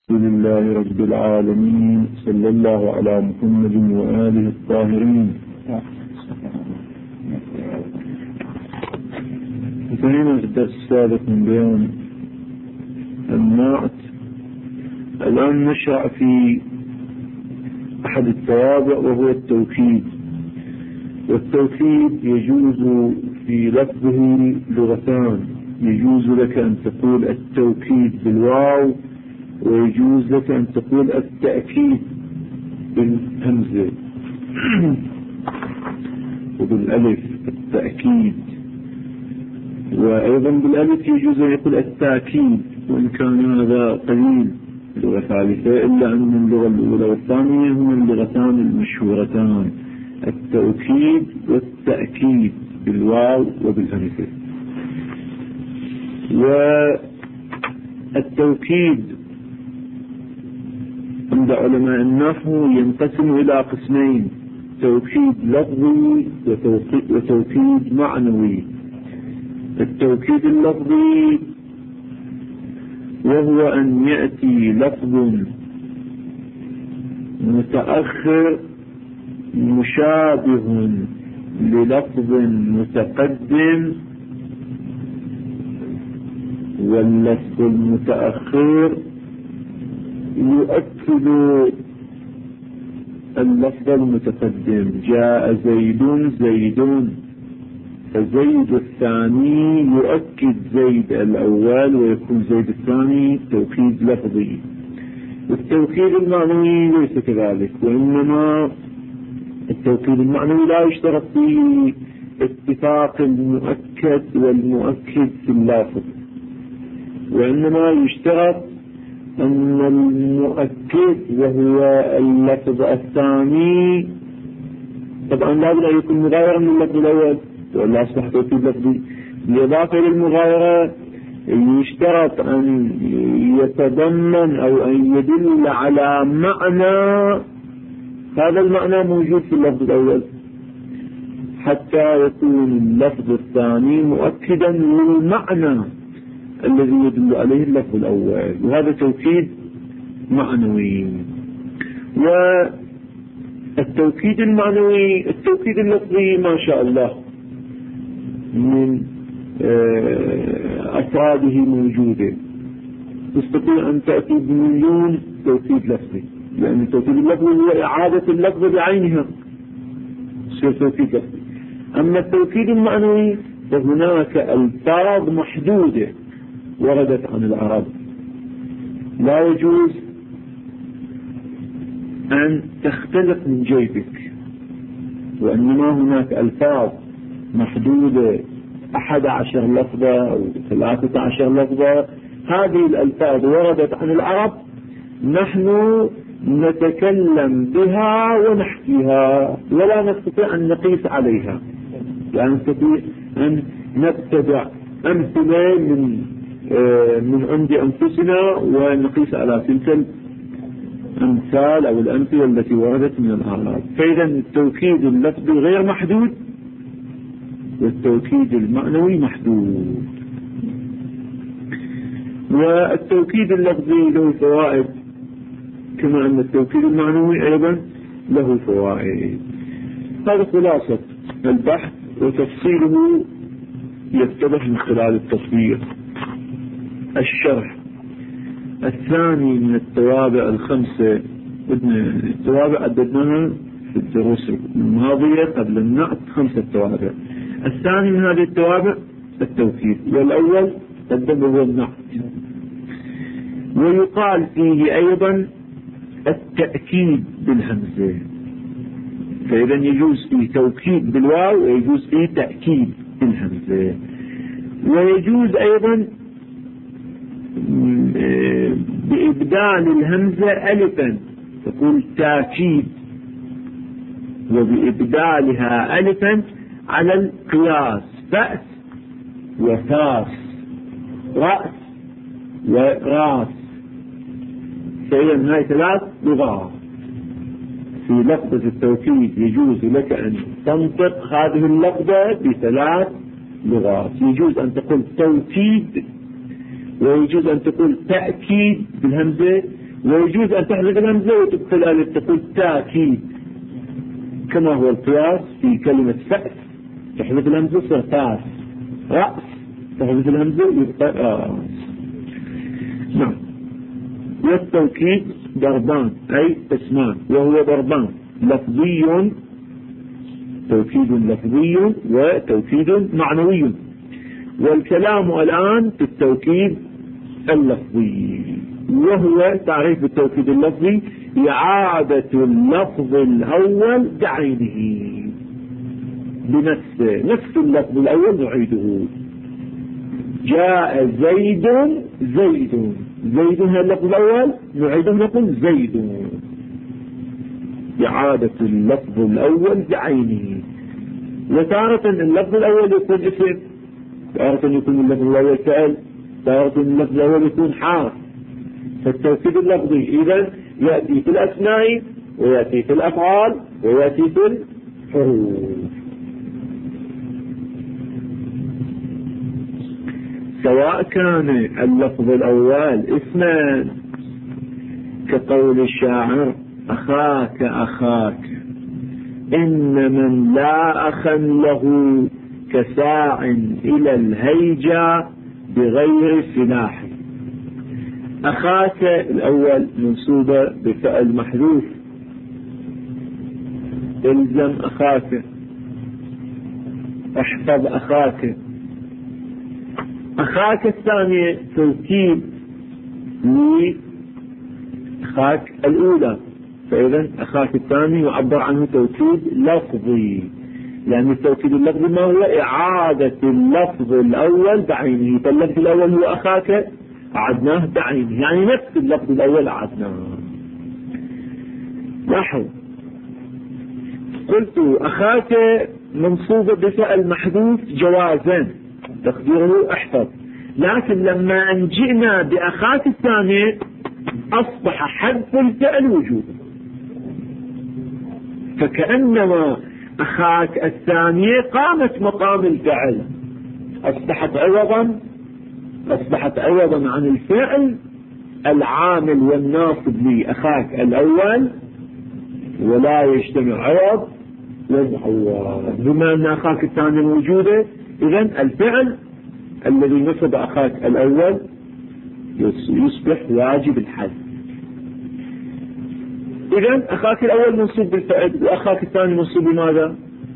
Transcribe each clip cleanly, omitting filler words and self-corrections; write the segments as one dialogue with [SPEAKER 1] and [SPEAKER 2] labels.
[SPEAKER 1] الحمد لله رب العالمين، صلى الله على محمد وآله الطاهرين. انتهينا في الدرس السابق من بيان النعت. الآن نشرع في أحد التوابع وهو التوكيد. والتوكيد يجوز في لفظه لغتان، يجوز لك أن تقول التوكيد بالواو، ويجوز لك أن تقول التأكيد بالهمزة وبالألف التأكيد، وأيضا بالألف يجوز أن يقول التأكيد، وإن كان هذا قليل اللغة الثالثة، إلا أن اللغة الأولى والثانية هما اللغتان المشهورتان، التوكيد والتأكيد بالواو وبالهمزة. والتوكيد عند علماء النحو ينقسم إلى قسمين: توكيد لفظي وتوكيد معنوي. التوكيد اللفظي وهو أن يأتي لفظ متأخر مشابه للفظ متقدم، واللفظ المتأخر يؤكد اللفظ المتقدم. جاء زيد زيد، فزيد الثاني يؤكد زيد الأول ويكون زيد الثاني توكيد لفظي. التوكيد المعنوي ليس كذلك، وإنما التوكيد المعنوي لا يشترط فيه اتفاق المؤكد والمؤكد في اللفظ، وإنما يشترط أن المؤكد وهو اللفظ الثاني طبعا لابد أن يكون مغايرا من اللفظ الأول، ولا أصبح توكيد لفظي. بالإضافة للمغايرة يشترط أن يتضمن أو أن يدل على معنى، هذا المعنى موجود في اللفظ الأول، حتى يكون اللفظ الثاني مؤكدا للمعنى الذي يدل عليه اللفظ الأول، وهذا توكيد معنوي. والتوكيد المعنوي، التوكيد اللفظي ما شاء الله من أفراده موجودة، تستطيع أن تأتي بمليون توكيد لفظي، لأن التوكيد اللفظي هو إعادة اللفظ بعينها، يصير توكيد لفظي. أما التوكيد المعنوي فهناك ألفاظ محدودة وردت عن العرب لا يجوز أن تختلف من جيبك، وإنما هناك ألفاظ محدودة 11 لفظة أو 13 لفظة، هذه الألفاظ وردت عن العرب، نحن نتكلم بها ونحكيها ولا نستطيع أن نقيس عليها، لا نستطيع أن نبتدع أمثلة من عند أنفسنا ونقيس على تلك الأمثال أو الأمثلة التي وردت من العرب. فإذا التوكيد اللفظي غير محدود والتوكيد المعنوي محدود. والتوكيد اللفظي له فوائد كما أن التوكيد المعنوي أيضا له فوائد. هذا خلاصة البحث، وتفصيله يتضح من خلال التصوير. الشرح الثاني من التوابع الخمسة، التوابع عددناها في الدروس الماضية قبل النعت 5 توابع. الثاني من هذه التوابع التوكيد، والأول قدم هو النعت. ويقال فيه أيضا التأكيد بالهمزة، فإذا يجوز فيه توكيد بالواو ويجوز فيه تأكيد بالهمزة. ويجوز أيضا بإبدال الهمزة ألفا، تقول تأكيد وبإبدالها ألفا على القياس، فأس وفاس، رأس وراس، فإذا هاي 3 لغات. في لفظة التوكيد يجوز لك أن تنطق هذه اللفظة ب3 لغات، يجوز أن تقول توكيد، ويجوز أن تقول تأكيد بالهمزة، ويجوز أن تحذف الهمزة وتدخل ألف تقول تأكيد، كما هو القياس في كلمة فأس، تحذف الهمزة تصير فاس. رأس تحذف الهمزة يبقى رأس. نعم. والتوكيد ضربان أي اسمان، وهو ضربان لفظي، توكيد لفظي وتوكيد معنوي. والكلام الآن في التوكيد اللفظي، وهو تعريف التوكيد اللفظي إعادة اللفظ الأول بعينه بنفسه، نفس اللفظ الأول نعيده. جاء زيد، زيد، زيد هذا اللفظ الأول نعيده نقول زيد، إعادة اللفظ الأول بعينه. وتارة اللفظ الأول يكون اسم، تارة يكون اللفظ الأول فعل، تارة اللفظ الأول يكون حرف. فالتوكيد اللفظي إذا يأتي في الأسماء ويأتي في الأفعال ويأتي في الحروف. سواء كان اللفظ الأول اسما كقول الشاعر أخاك أخاك إن من لا أخا له كساع إلى الهيجا بغير سلاح. أخاك الأول منصوبة بفعل محذوف، الزم أخاك، احفظ أخاك. أخاك الثانية توكيد لأخاك الأولى، فإذا أخاك الثاني يعبر عنه توكيد لفظي، لأن التوكيد اللفظي ما هو إعادة اللفظ الأول بعينه. فاللفظ الأول هو أخاك أعدناه بعينه، يعني نفس اللفظ الأول أعدناه. لاحظ قلت أخاك منصوبة بفعل محذوف جوازا تقديره احفظ، لكن لما انجئنا بأخاك الثانية أصبح حذف الفعل وجوبا، فكأنما أخاك الثانية قامت مقام الفعل، أصبحت عوضا عن الفعل العامل والناصب لأخاك الأول، ولا يجتمع عوض والمعوض. بما أن أخاك الثانية موجودة، إذن الفعل الذي نصب أخاك الأول يصبح واجب الحذف. إذن أخاك الأول منصوب بالفعل وأخاك الثاني منصوب بماذا؟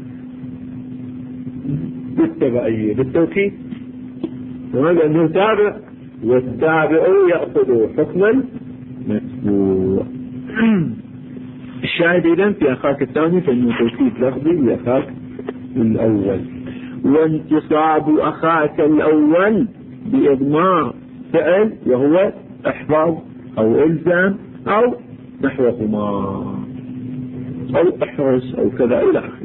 [SPEAKER 1] بالتبعية، بالتوكيد، لأنه تابع، والتابع يأخذ حكم المتبوع. الشاهد إذن في أخاك الثاني فإنه توكيد لفظي لأخاك الأول. وانتصاب أخاك الأول بإضمار فعل وهو احفظ أو إلزام أو نحوهما أو احرص أو كذا إلى آخره.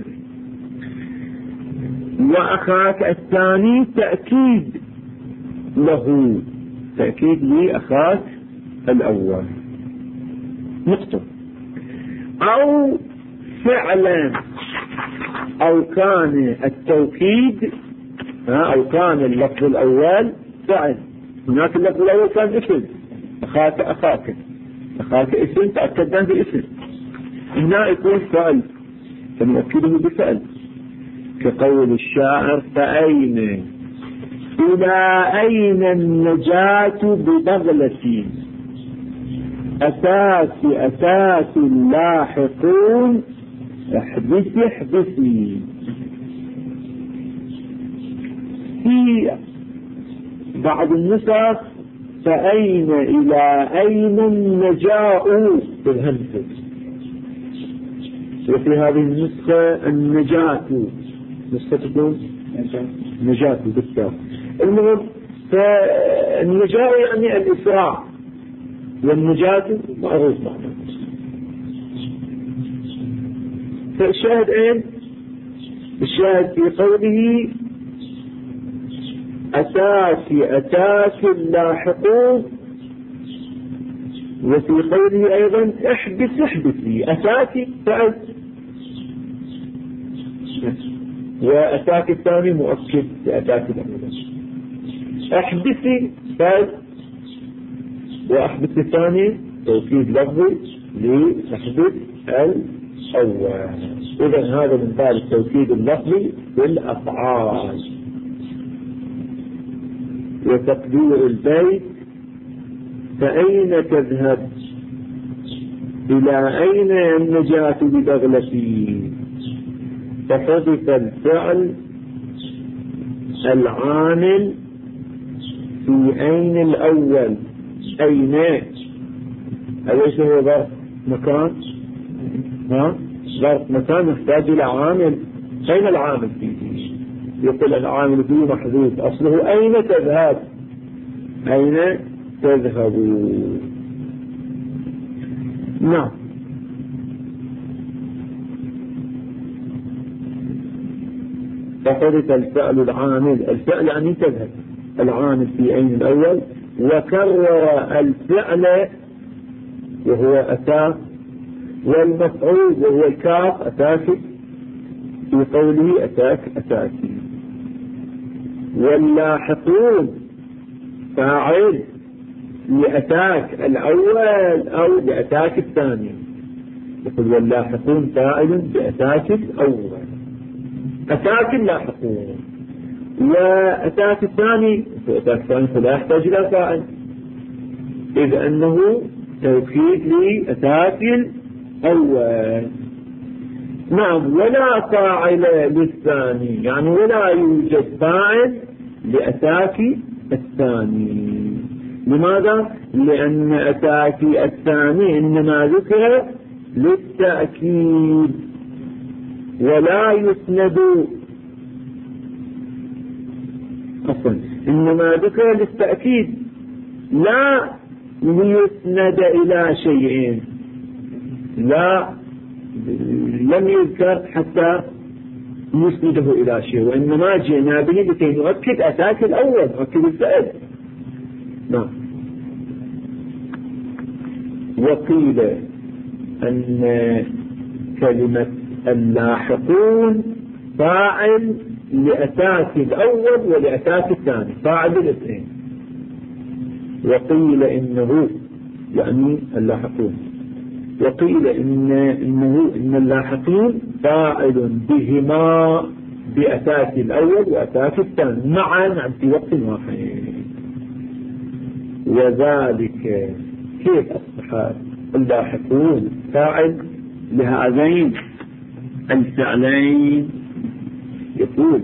[SPEAKER 1] وأخاك الثاني تأكيد له، تأكيد لأخاك الأول نقطة. أو فعلا، أو كان التوكيد أو كان اللفظ الأول فعل. هناك اللفظ الأول كان اسم، أخاك أخاك، أخاك اسم تأكدنا باسم، هنا يكون فعل فنؤكده بفعل، كقول الشاعر فأين إلى أين النجاة ببغلتي أساس اللاحقون احبسي احبسي. في بعض النسخ فأين إلى أين النجاة بالهمزة، وفي هذه النسخة النجاة، نسخة تكون نجاة بالتاء. المهم فالنجاة يعني الإسراع، والنجاة معروف معنى. فالشاهد اين؟ الشاهد في قوله أتاك اللاحقون، وفي قوله أيضا احبسي أتاك فعل، وأتاك الثاني مؤكد لأتاك الأولى. احبسي فعل، وأحبس الثاني توكيد لفظي لتحديد الأول. إذا هذا من باب التوكيد اللفظي بالأفعال. وتقدير البيت: فأين تذهب؟ إلى أين النجاة ببغلتي؟ فحذف الفعل العامل في أين الأول. أين أليس هو ظرف مكان؟ ظرف مكان يحتاج إلى عامل. أين العامل فيه؟ يقول العامل فيه محذوف، أصله أين تذهب؟ أين تذهبون؟ نعم. فحذف الفعل العامل، الفعل يعني تذهب، العامل في أين الأول، وكرر الفعل وهو أتى، والمفعول وهو الكاف أتاك في قوله أتاك أتاكي، واللاحقون فاعل لأتاك الأول أو لأتاك الثاني. يقول واللاحقون فاعل بأتاك الأول، أتاك اللاحقون، وأتاك الثاني فلا يحتاج إلى فاعل، إذ أنه توكيد لأتاك الأول. نعم. ولا فاعل للثاني، يعني ولا يوجد فاعل لأتاك الثاني. لماذا؟ لأن أتاك الثاني إنما ذكر للتأكيد ولا يسند، أصلا إنما ذكر للتأكيد لا ليسند إلى شيء، لا لم يذكر حتى يسنده إلى شيء، وإنما جئنا به لكي نؤكد أتاك الأول، نؤكد الفعل. نعم. وقيل أن كلمة اللاحقون فاعل لأتاك الأول ولأتاك الثاني، فاعل الاثنين. وقيل إنه يعني اللاحقون، وقيل إن اللاحقين فاعل بهما، بأتاك الأول وأتاك الثاني معا في وقت واحد. وذلك كيف أصبح اللاحقون فاعل لهذين الفعلين؟ يقول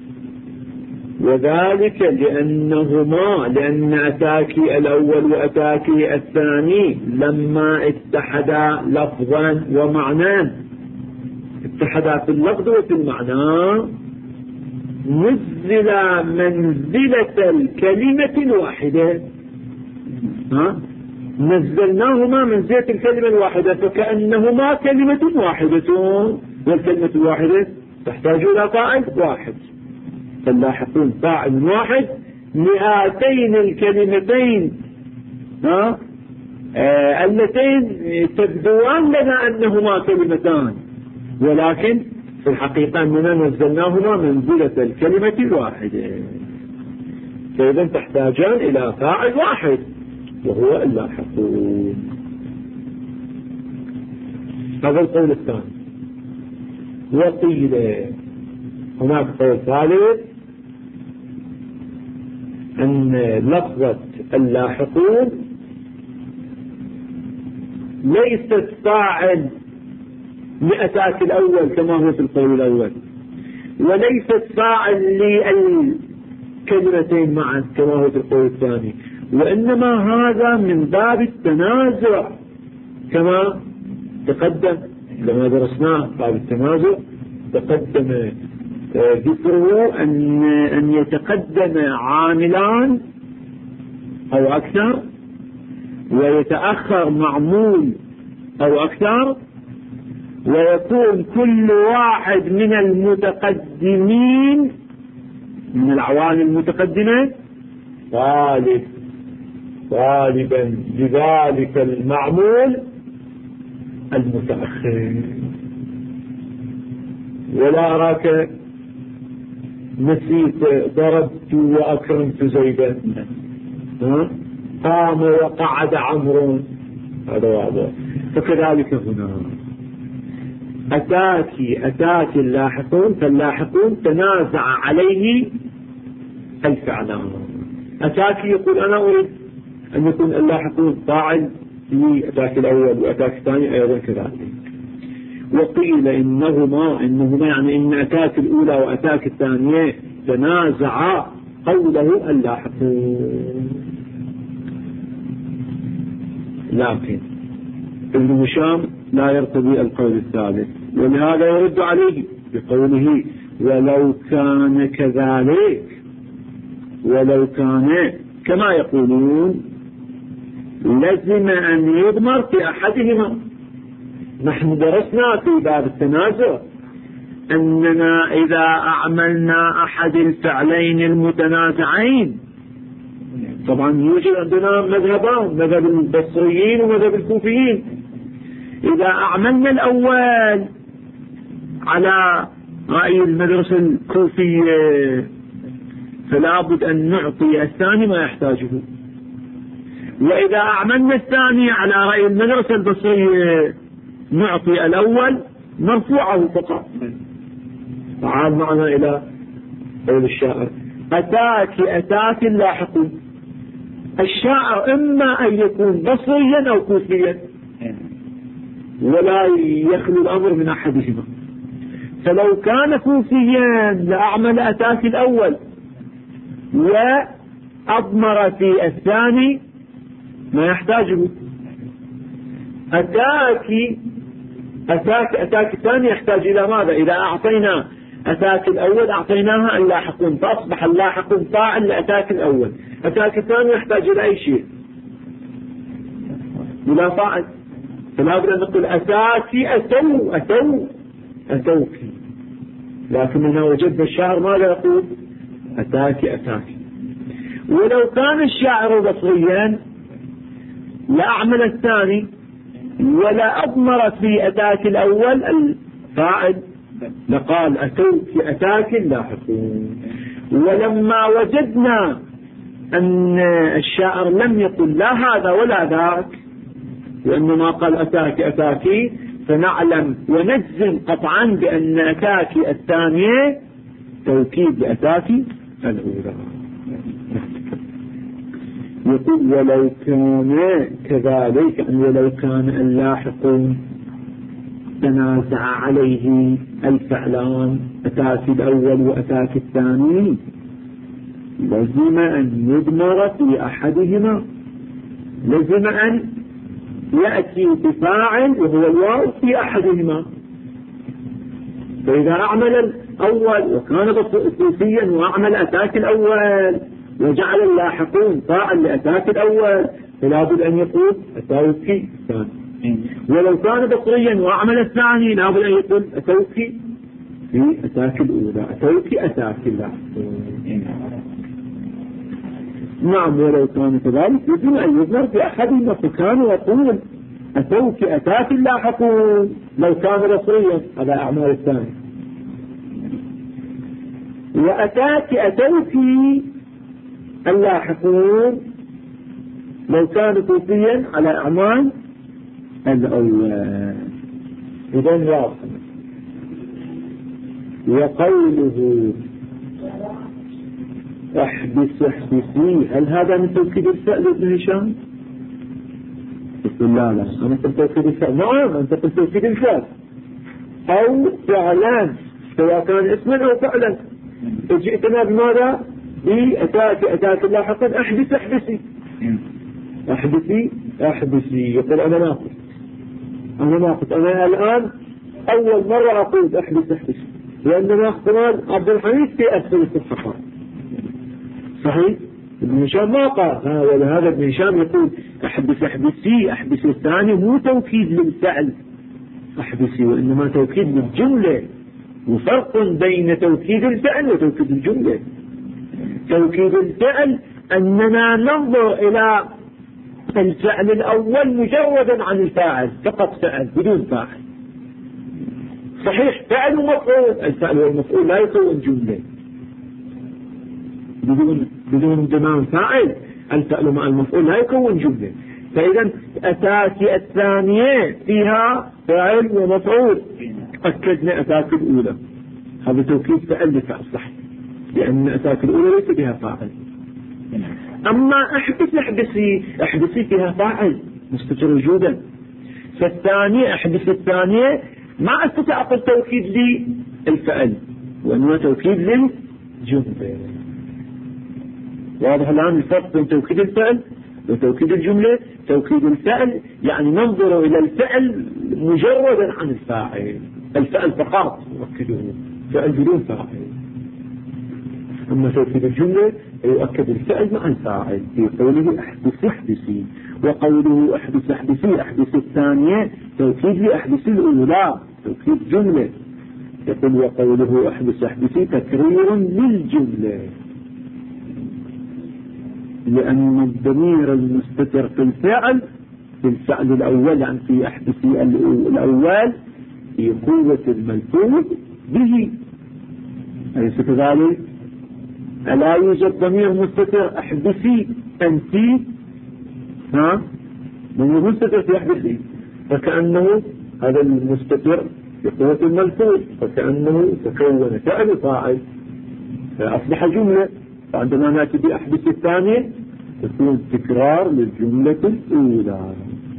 [SPEAKER 1] وذلك لأن أتاكي الأول وأتاكي الثاني لما اتحدا لفظا ومعنى، اتحدا في اللفظ وفي المعنى، نزل منزلة الكلمة الواحدة. نزلناهما منزلة الكلمة الواحدة، فكأنهما كلمة واحدة، والكلمة الواحدة تحتاج إلى فاعل واحد. فاللاحقون فاعل واحد لهاتين الكلمتين اللتين تبدوان لنا أنهما كلمتان، ولكن في الحقيقة أننا نزلناهما منزلة الكلمة الواحدة، فإذا تحتاجان إلى فاعل واحد وهو اللاحقون. هذا القول الثاني. وقيل هناك قول ثالث أن لفظة اللاحقون ليست فاعل لأتاك الأول كما هو في القول الأول، وليست فاعل للكلمتين معا كما هو في القول الثاني، وإنما هذا من باب التنازع كما تقدم لما درسناه. باب التنازع تقدم ذكره أن يتقدم عاملان أو أكثر، ويتأخر معمول أو أكثر، ويكون كل واحد من المتقدمين من العوامل المتقدمة غالبا لذلك المعمول المتأخر. ولا أراك نسيت ضربت وأكرمت زيدا، قام وقعد عمرو، هذا واضح. فكذلك هنا أتاك اللاحقون، فاللاحقون تنازع عليه الفعلان. أتاك يقول أنا أريد أن يكون اللاحقون فاعل في أتاك الأول وأتاك الثاني أيضا كذلك. وقيل إنهما يعني إن أتاك الأولى وأتاك الثانية تنازع قوله اللاحقون. لكن ابن هشام لا يرتضي القول الثالث، ولهذا يرد عليه بقوله ولو كان كذلك، ولو كان كما يقولون لزم أن يضمر في أحدهما. نحن درسنا في باب التنازع أننا إذا أعملنا أحد الفعلين المتنازعين، طبعا يوجد عندنا مذهبان، مذهب البصريين ومذهب الكوفيين. إذا أعملنا الأول على رأي المدرسة الكوفية فلا بد أن نعطي الثاني ما يحتاجه، وإذا أعملنا الثاني على رأي المدرسة البصرية نعطي الأول مرفوعه فقط. تعال معنا إلى قول الشاعر أتاك اللاحقون. الشاعر إما أن يكون بصريا أو كوفيا، ولا يخلو الأمر من أحدهما. فلو كان كوفيا لأعمل أتاك الأول وأضمر في الثاني ما يحتاجه. أتاك الثاني يحتاج إلى ماذا؟ إذا أعطينا أتاك الأول أعطيناها اللاحقون، فأصبح اللاحقون فاعل لأتاك الأول. أتاك الثاني يحتاج إلى أي شيء ولا فاعل، فلا بد أن نقول أتاك أتوك. لكننا وجدنا الشاعر ماذا يقول؟ أتاك. ولو كان الشاعر بصريا لأعمل الثاني ولا أضمر في أتاك الأول الفاعل، لقال أتاك اللاحقون. ولما وجدنا أن الشاعر لم يقل لا هذا ولا ذاك، وإنما قال أتاك، فنعلم ونجزم قطعا بأن أتاك الثانية توكيد لأتاك الأولى. يقول ولو كان كذلك، ولو كان اللاحقون تنازع عليه الفعلان أتاك الأول وأتاك الثاني لزم أن يضمر في أحدهما، لزم أن يأتي بفاعل وهو الواو في أحدهما. فإذا أعمل الأول وكان بصوصيا وأعمل أتاك الأول وجعل اللاحقون فاعل لأتاك الأول فلا بد أن يقول أتاك الثاني. ولو كان بصريا وأعمل الثاني لا بد أن يقول أتاك في أتاك الأولى، أتاك اللاحقون. نعم، ولو كان كذلك يجب أن يظهر في أحدهما، فكان يقول أتاك اللاحقون لو كان بصريا، هذا أعمال الثاني. أتوك اللاحقون لو كان كوفيا على أعمال الأول. إذن واضح. وقوله احبسي، هل هذا من توكيد الفعل ابن هشام؟ يقول لا أنا قلت توكيد الفعل. نعم أنت قلت توكيد الفعل أو فعلان، سواء كان اسما أو فعلا. جئتنا بماذا؟ بأتاك اللاحقا احبسي. يقول أنا ناقص أنا الآن أول مرة أقول احبسي، لأننا اختبار عبد الحميد في أسفل الصفحة. صحيح؟ ابن هشام ما قال، ولهذا ابن هشام يقول احبسي الثاني مو توكيد للفعل احبسي، وإنما توكيد للجملة، وفرق بين توكيد الفعل وتوكيد الجملة. توكيد الفعل أننا ننظر إلى الفعل الأول مجردا عن الفاعل، فقط فعل بدون فاعل. صحيح فعل ومفعول، الفعل والمفعول لا يكون جملة بدون تمام فاعل، الفعل مع المفعول لا يكون جملة. فإذا أتاك الثانية فيها فاعل ومفعول، أكدنا أتاك الأولى، هذا توكيد فعل لفعل صح، لأن أتاك الأولى ليس بها فاعل. أما احدثي فيها فاعل مستتر وجودا، فالثانية احدث الثانية ما استطاع أقول توكيد للفعل وإنما توكيد للجملة. واضح الآن الفرق بين توكيد الفعل وتوكيد الجملة؟ توكيد الفعل يعني ننظر إلى الفعل مجردا عن الفاعل، الفعل فقط يؤكده، فعل بدون فاعل. أما توكيد الجملة يؤكد الفعل مع الفاعل في قوله احدثي، وقوله احدثي الثانية توكيد لأحدثي الأولى، توكيد جملة. يقول وقوله احدثي تكرير للجملة، لأن الضمير المستتر في الفعل الأول يعني في احدثي الأول في قوة الملفوظ به، أليس كذلك؟ ألا يوجد ضمير مستتر احدثي أنت، ضمير مستتر في احدثي، فكأنه هذا المستتر في قوة الملفوظ، فكأنه تكون فعل فاعل فأصبح جملة. فعندما نأتي بأحدث الثانية تكون تكرار للجملة الأولى،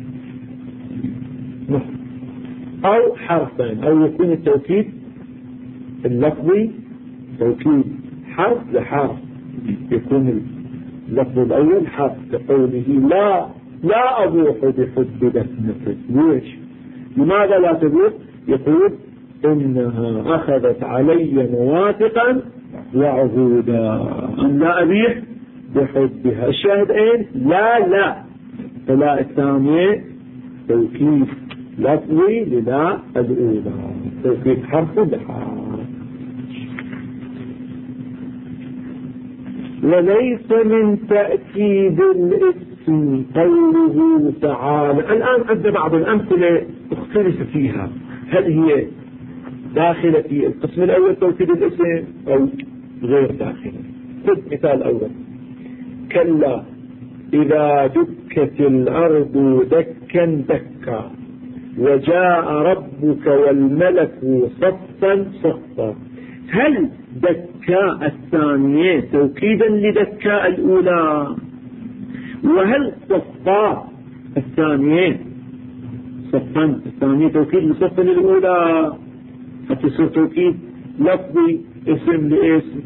[SPEAKER 1] أو حرفين، أو يكون التوكيد اللفظي توكيد حرف لحرف، يكون اللفظ الأول حرف كقوله لا أبوح بحب دفنك. ليش؟ لماذا لا تبوح؟ يقول إنها أخذت علي مواثقا وعهودا أن لا أبيح بحبها. الشاهد أين؟ لا فلا الثانية توكيد لفظي للا الأولى، توكيد حرف بحرف. وليس من تأكيد الاسم قوله تعالى. الآن عندنا بعض الأمثلة اختلف فيها، هل هي داخلة في القسم الأول توكيد الاسم أو غير داخلة. خذ مثال أول: كلا إذا دكت الأرض دكا دكا وجاء ربك والملك صفا صفا. هل دكاء الثانية توكيدا لدكاء الأولى؟ وهل صفا الثانية صفا الثانية توكيد لصفا الأولى؟ فتصير توكيد لفظي اسم لاسم.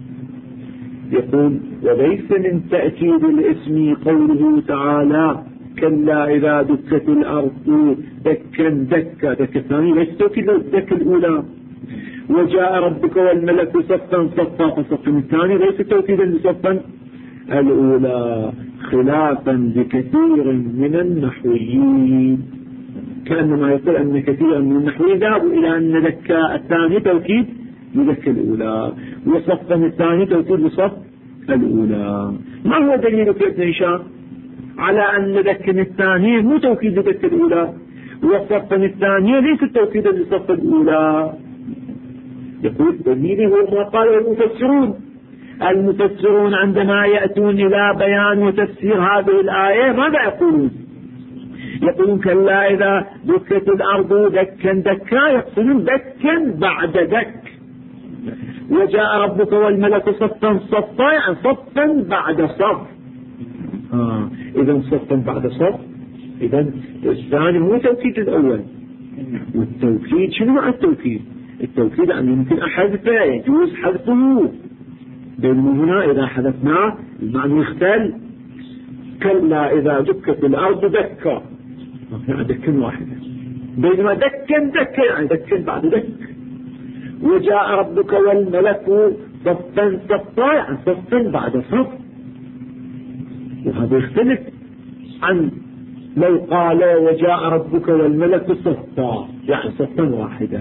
[SPEAKER 1] يقول وليس من تأكيد الاسم قوله تعالى كلا إذا دكت الأرض دكا دكا. دكا الثانية ليس توكيد للدكة الأولى. وجاء ربك والملك صفا صفا، فصفا الثاني ليس توكيدا لصفا الأولى، خلافا لكثير من النحويين. كأنما يقول أن كثيرا من النحويين ذهبوا إلى أن دكا الثاني توكيد لدكا الأولى وصفا الثاني توكيد لصف الأولى. ما هو دليلك يا ابن هشام على أن دكا الثانية مو توكيد لدكا الأولى وصفا الثانية ليس توكيدا لصف الأولى؟ يقول دليله هو ما قاله المفسرون عندما يأتون إلى بيان وتفسير هذه الآية ماذا يقولون؟ يقولون كلا إذا دكت الأرض دكا دكا، يقصدون دكا بعد دك. وجاء ربك والملك صفا صفا، يعني صفا بعد صف. إذا صفا بعد صف، إذا الثاني مو توكيد الأول. والتوكيد شنو مع التوكيد؟ التوكيد أن يمكن حذفه، يجوز حذفه، بينما هنا إذا حذفناه المعنى يختل. كلا إذا دكت الأرض دكا، يعني دكا واحدة، بينما دكا يعني دكا بعد دك. وجاء ربك والملك صفا صفا، يعني صفا بعد صف. وهذا يختلف عن لو قال وجاء ربك والملك صفا، يعني صفا واحدا.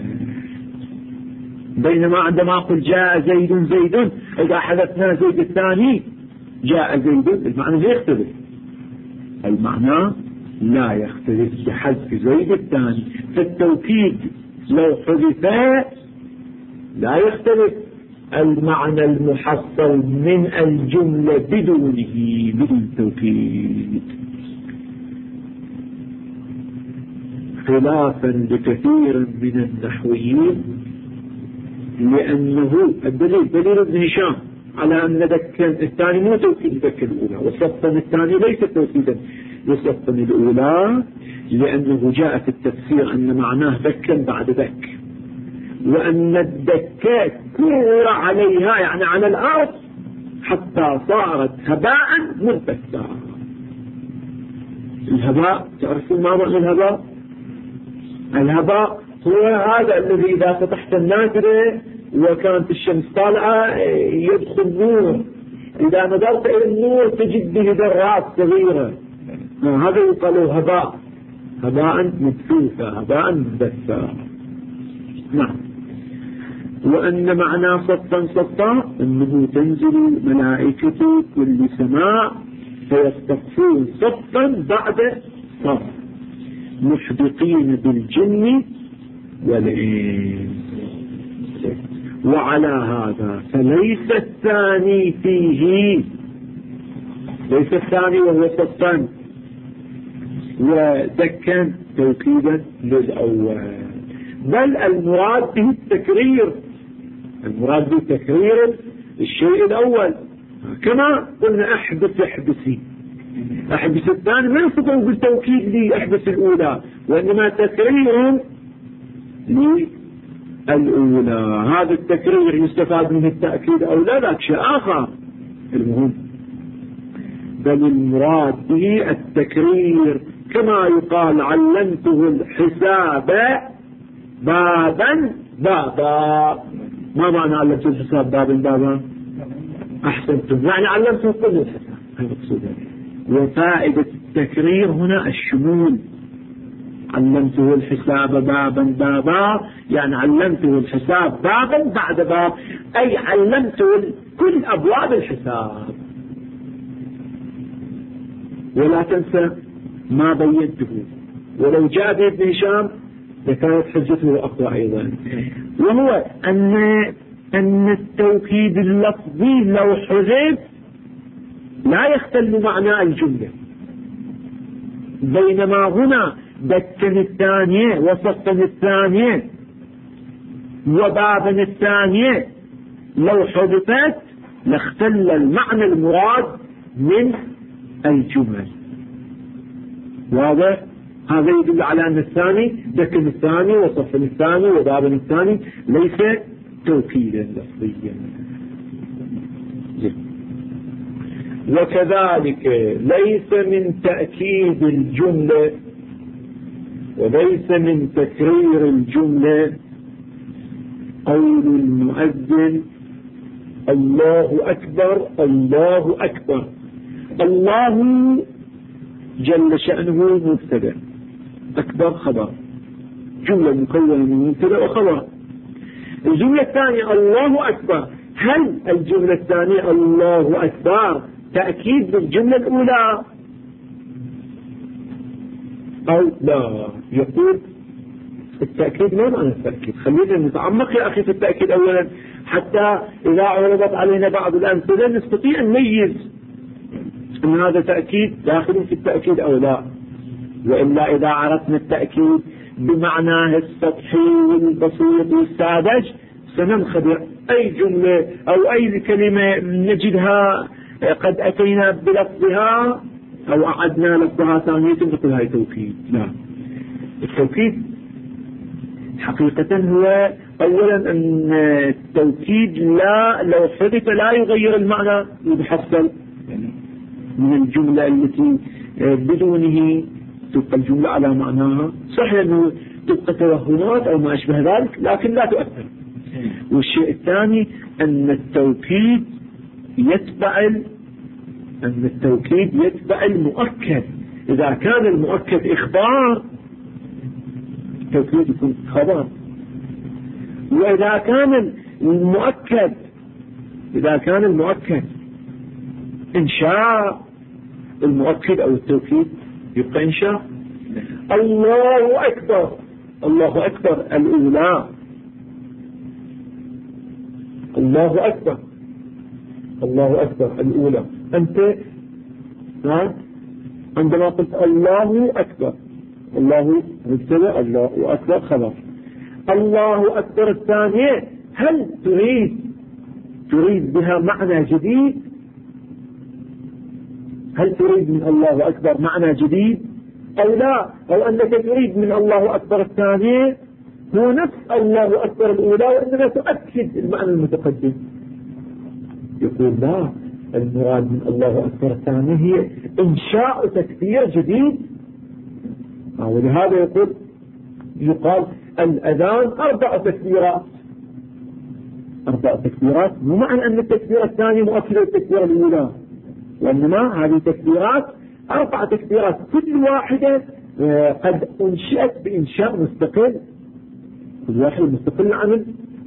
[SPEAKER 1] بينما عندما أقول جاء زيد إذا حذفنا زيد الثاني جاء زيد، المعنى لا يختلف، المعنى لا يختلف بحذف زيد الثاني. فالتوكيد لو حذف لا يختلف المعنى المحصل من الجملة بدون توكيد. خلافا لكثير من النحويين، لأنه دليل ابن هشام على أن دكا الثاني مو توكيد دكا الأولى، وسطن الثاني ليس توكيدا يسطن الأولى، لأنه جاء في التفسير أن معناه دكا بعد دك، وأن الدكة كور عليها يعني على الأرض حتى صارت هباء منبثا. الهباء تعرفون ما معنى الهباء؟ الهباء هو هذا الذي إذا فتحت النافذة وكانت الشمس طالعة يدخل نور، إذا نظرت إلى النور تجد به ذرات صغيرة، هذا يقال هباء، هباء مبثوثا، هباء منبثا. نعم. وأن معنى سطا أنه تنزل ملائكة كل سماء فيستخفون صفا بعد صف محدقين بالجن والإنس. وعلى هذا فليس الثاني فيه، ليس الثاني وهو صفا ودكا توكيدا للأول، بل المراد به التكرير، المراد به تكرير الشيء الأول. كما قلنا احبسي، احبس الثاني ما يصدق بالتوكيد لي احبس الأولى، وإنما تكرير للأولى. هذا التكرير يستفاد منه التأكيد أو لا، ذاك شيء آخر. المهم بل المراد به التكرير، كما يقال علمته الحساب بابا بابا. ما معنى علمته الحساب بابا بابا؟ أحسنتم، يعني علمته كل الحساب، هذا مقصود. وفائدة التكرير هنا الشمول، علمته الحساب بابا بابا يعني علمته الحساب بابا بعد باب، أي علمته كل أبواب الحساب. ولا تنسى ما بينته، ولو جاء بابن هشام لكانت حجته أقوى أيضا، وهو أن التوكيد اللفظي لو حذف لا يختل معنى الجملة، بينما هنا دكن الثانية وسطن الثانية وبابا الثانية لو حذفت لاختل المعنى المراد من الجمل. واضح؟ هذا يدل على أن الثاني دكن الثاني وسطن الثاني وبابا الثاني ليس توكيدا لفظيا. وكذلك ليس من تأكيد الجملة وليس من تكرير الجملة قول المؤذن الله أكبر الله أكبر. الله جل شأنه مبتدأ، أكبر خبر، جملة مكونة من مبتدأ وخبر. الجملة الثانية الله أكبر، هل الجملة الثانية الله أكبر تأكيد بالجملة الأولى أو لا؟ يقول التأكيد ما معنى التأكيد؟ خلينا نتعمق يا أخي في التأكيد أولا، حتى إذا عرضت علينا بعض الأمثلة نستطيع أن نميز أن هذا تأكيد داخل في التأكيد أو لا. وإلا إذا عرفنا التأكيد بمعناه السطحي والبسيط والساذج سننخدع. أي جملة أو أي كلمة نجدها قد أتينا بلفظها أو أعدنا لفظها ثانية نقول هاي توكيد. لا، التوكيد حقيقة هو أولا أن التوكيد لا لو حدث لا يغير المعنى المحصل من الجملة التي بدونه تبقى الجملة على معناها. صحيح أنه تبقى توهمات أو ما أشبه ذلك لكن لا تؤثر. والشيء الثاني أن التوكيد يتبع المؤكد. إذا كان المؤكد إخبار التوكيد يكون خبر، وإذا كان المؤكد إنشاء المؤكد أو التوكيد يبقى إنشاء. الله أكبر الله أكبر الأولى، الله أكبر الله أكبر الأولى. أنت عندما قلت الله أكبر الله مبتدأ الله أكبر خبر. الله أكبر الثانية هل تريد بها معنى جديد؟ هل تريد من الله أكبر معنى جديد أو لا؟ أو أنك تريد من الله أكبر الثانية هو نفس الله أكبر الأولى وإنما تؤكد المعنى المتقدم؟ يقول لا، المراد من الله أكبر الثانية هي إنشاء تكبير جديد. ولهذا يقال الأذان 4 تكبيرات. 4 تكبيرات مو معنى أن التكبيرة الثانية مؤكدة للتكبيرة الأولى، وإنما هذه تكبيرات 4 تكبيرات كل واحدة قد أنشئت بإنشاء مستقل، كل واحدة مستقل عن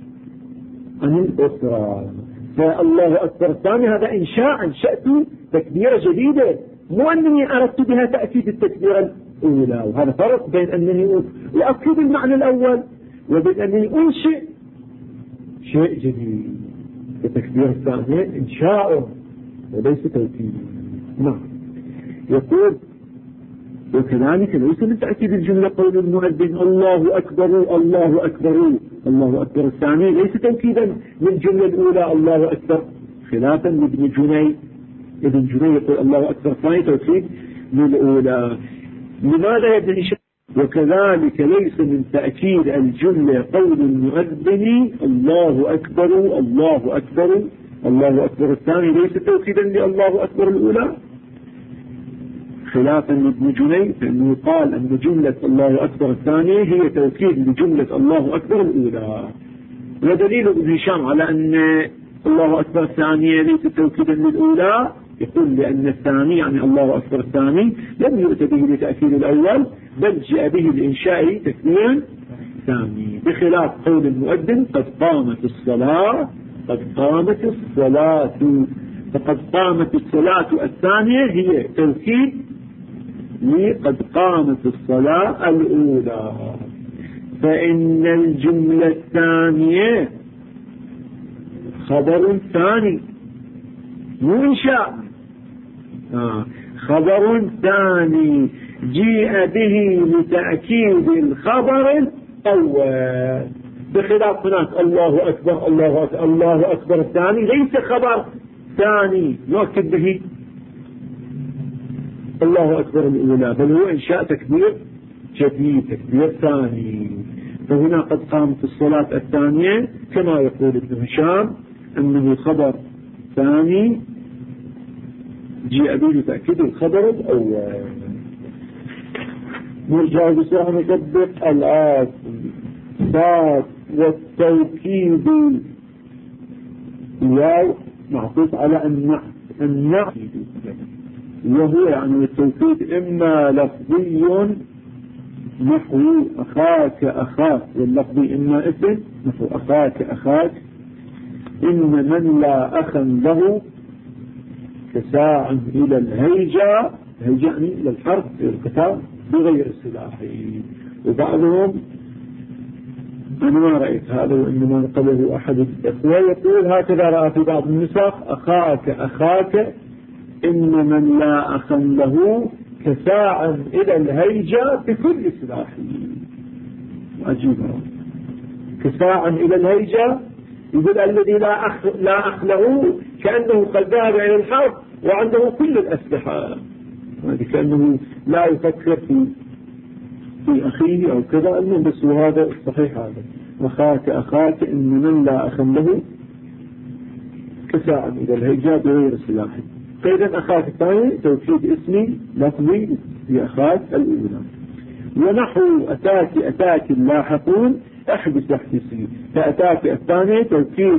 [SPEAKER 1] الأخرى. فالله أكبر الثاني هذا أنشأت تكبيرة جديدة، مو أنني أردت بها تأكيد التكبيرة الأولى. وهذا فرق بين أنني أؤكد المعنى الأول وبين أنني أنشئ شيء جديد. التكبيرة الثانية إنشاء وليس توكيد. نعم. يقول وكذلك ليس من تأكيد الجملة قول المؤذن الله أكبر الله أكبر. الله أكبر الثاني ليس توكيدا للجملة الأولى الله أكبر، خلافا لابن جني. ابن جني يقول الله أكبر الثاني توكيد للأولى. لماذا يبدأ شيء؟ وكذلك ليس من تأكيد الجملة قول المؤذن الله أكبر الله أكبر. الله أكبر الثاني ليس توكيدا لله أكبر الأولى، خلافا لابن جني، فإنه قال أن جملة الله أكبر الثانية هي توكيد لجملة الله أكبر الأولى. ودليل ابن هشام على أن الله أكبر الثانية ليس توكيدا للأولى، يقول لأن الثاني يعني الله أكبر الثاني لم يؤت به لتأكيد الأول، بل جاء به لإنشاء تكبير ثاني، بخلاف قول المؤذن قد قامت الصلاة. قد قامت الصلاة، فقد قامت الصلاة الثانية هي توكيد قد قامت الصلاة الأولى. فإن الجملة الثانية خبر ثاني مو إنشاء، خبر ثاني جيء به لتأكيد الخبر الأول، بخلاف هناك الله أكبر الله أكبر الله أكبر الثاني ليس خبر ثاني يؤكد به الله أكبر الأولى، بل هو إنشاء تكبير جديد، تكبير ثاني. فهنا قد قامت الصلاة الثانية كما يقول ابن هشام أنه خبر ثاني جاء به لتأكيد الخبر الأول. نرجع بسرعة نطبق الآيات. والتوكيد واو معطوف على النعت، وهو يعني التوكيد إما لفظي نحو أخاك أخاك، واللفظي إما اسم نحو أخاك أخاك. إن من لا أخا له كساعا إلى الهيجة، هيجة يعني إلى الحرب القتال بغير السلاح. وبعضهم أنا ما رأيت هذا وإنما نقله أحد الإخوة يقول هكذا رأى في بعض النسخ أخاك أخاك إن من لا أخا له كساعا إلى الهيجة بكل سلاح. عجيب، كساعا إلى الهيجة يقول الذي لا أخ له كأنه قد ذهب إلى الحرب وعنده كل الأسلحة، كأنه لا يفكر في أخيه أو كذا. المهم بس وهذا الصحيح هذا أخاك أخاك إن من لا أخا له كساعا إلى الهيجة بغير سلاح. فإذا أخاك الثاني توكيد اسمي لفظي لأخاك الأولى. ونحو أتاك اللاحقون احبس احبسي، فأتاك الثانية توكيد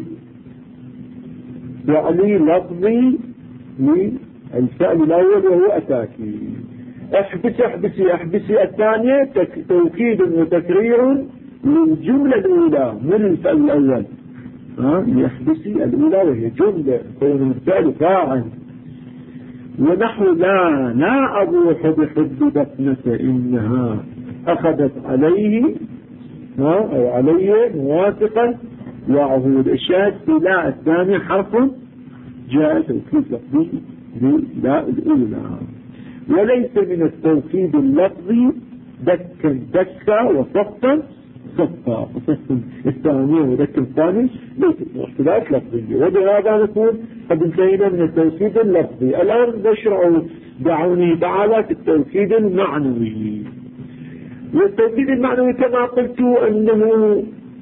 [SPEAKER 1] فعلي لفظي للفعل الأول وهو أتاكي. احبس احبسي احبسي الثانية توكيد وتكرير للجملة الأولى من الفعل الأول. يحبسي الأولى وهي جملة كون الفعل فاعل. ونحو لا أروح بحب دفنة إنها أخذت عليه أو علي موافقا وعهود. الشاهد في لا الثاني حرف جاء توكيد لفظي لا الأولى. وليس من التوكيد اللفظي دكا دكا وصفا صفا، وصف الثانية ودكا الثاني ليست محتلات لفظية. وبهذا نكون قد انتهينا من التوكيد اللفظي. الآن نشرع بعونه تعالى في التوكيد المعنوي. والتوكيد المعنوي كما قلت أنه